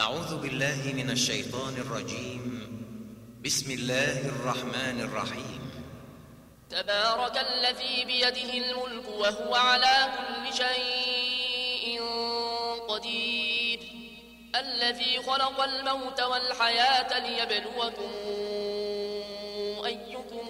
أعوذ بالله من الشيطان الرجيم. بسم الله الرحمن الرحيم. تبارك الذي بيده الملك وهو على كل شيء قدير، الذي خلق الموت والحياة ليبلوكم أيكم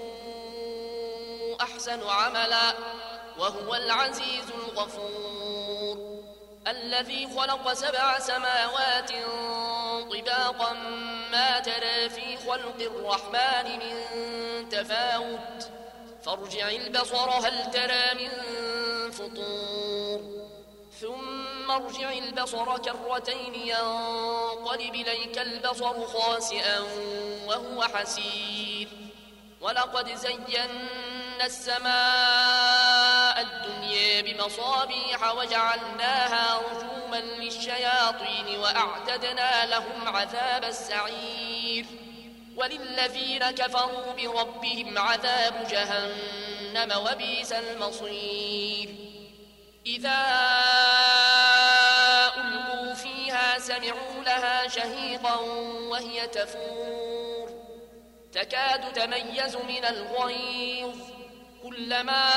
أحسن عملا وهو العزيز الغفور، الذي خلق 7 سماوات طباقا ما ترى في خلق الرحمن من تفاوت فارجع البصر هل ترى من فطور ثم ارجع البصر كرتين ينقلب إليك البصر خاسئا وهو حسير، ولقد زينا السماء الدنيا بمصابيح وجعلناها رجوما للشياطين وأعتدنا لهم عذاب السعير، وللذين كفروا بربهم عذاب جهنم وبئس المصير. إذا ألقوا فيها سمعوا لها شهيقا وهي تفور تكاد تميز من الغيظ، كلما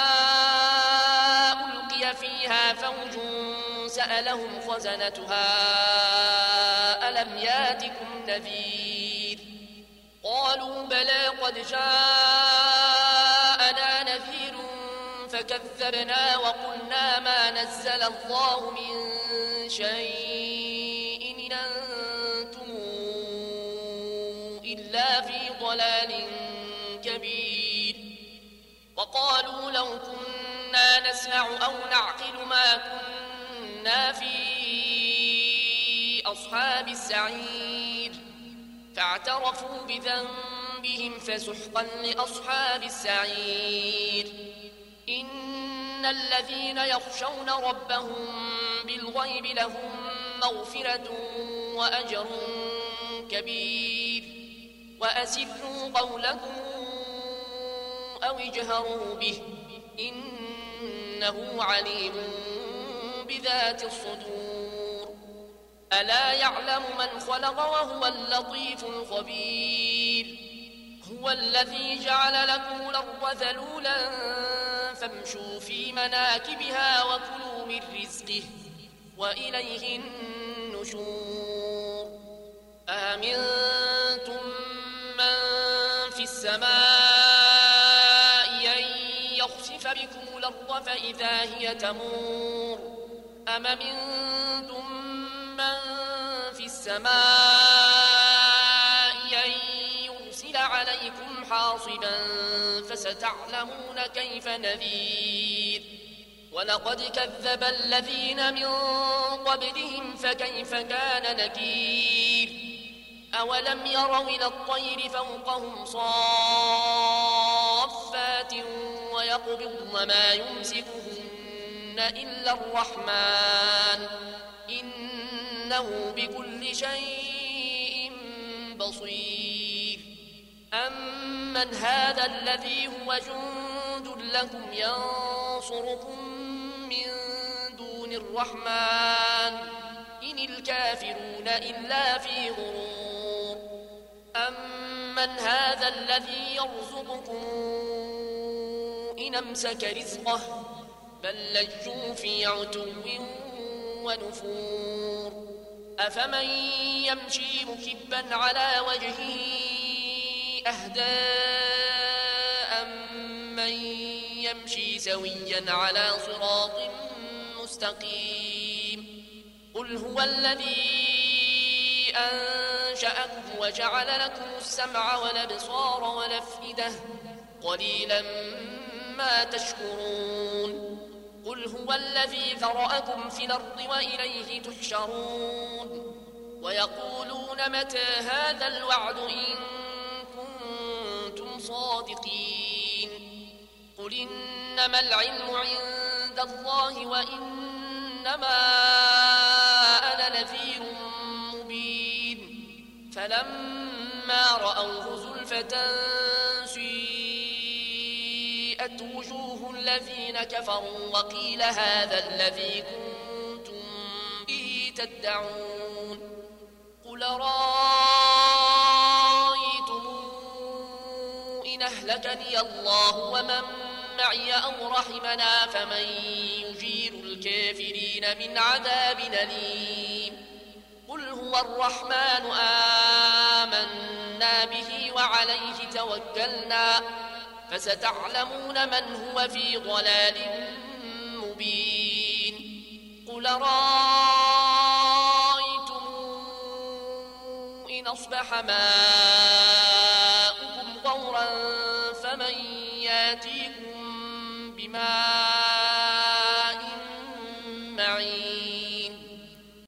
ألقي فيها فوج سألهم خزنتها ألم ياتكم نذير، قالوا بلى قد جاءنا نذير فكذبنا وقلنا ما نزل الله من شيء إن أنتم إلا في ضلال كبير، وقالوا لو كنا نسمع أو نعقل ما كنا في أصحاب السعير، فاعترفوا بذنبهم فسحقا لأصحاب السعير. إن الذين يخشون ربهم بالغيب لهم مغفرة وأجر كبير، وأسروا قولكم أو اجهروا به إنه عليم بذات الصدور. ألا يعلم من خلق وهو اللطيف الخبير، هو الذي جعل لكم الأرض ذلولا فامشوا في مناكبها وكلوا من رزقه وإليه النشور. آمنتم من في السماء أن يخسف بكم الأرض فإذا هي تمور، أم منتم من في السماء أن يرسل عليكم حاصبا فستعلمون كيف نذير. ولقد كذب الذين من قبلهم فكيف كان نكير. أولم يروا إلى الطير فوقهم صافات ويقبضن ما يمسكهن إلا الرحمن إنه بكل شيء بصير. أمن هذا الذي هو جند لكم ينصركم من دون الرحمن إن الكافرون إلا في غرور. أمن هذا الذي يرزقكم إن أمسك رزقه بل لجوا في عتو ونفور. أفمن يمشي مكبا على وجهه أهدى أمن يمشي سويا على صراط مستقيم. قل هو الذي أنشأكم وجعل لكم السمع والأبصار والأفئدة قليلا ما تشكرون. قل هو الذي ذرأكم في الأرض وإليه تحشرون. ويقولون متى هذا الوعد إن كنتم صادقين. قل إنما العلم عند الله وإنما أنا نذير مبين. فلما رأوه زلفة سيئت وجوه الذين كفروا وقيل هذا الذي كنتم به تدعون. أهلكني الله ومن معي أو رحمنا فمن يجير الكافرين من عذاب أليم قل هو الرحمن آمنا به وعليه توكلنا فستعلمون من هو في ضلال مبين قل رأيتم إن أصبح ماؤكم غورا فمن ياتيكم بماء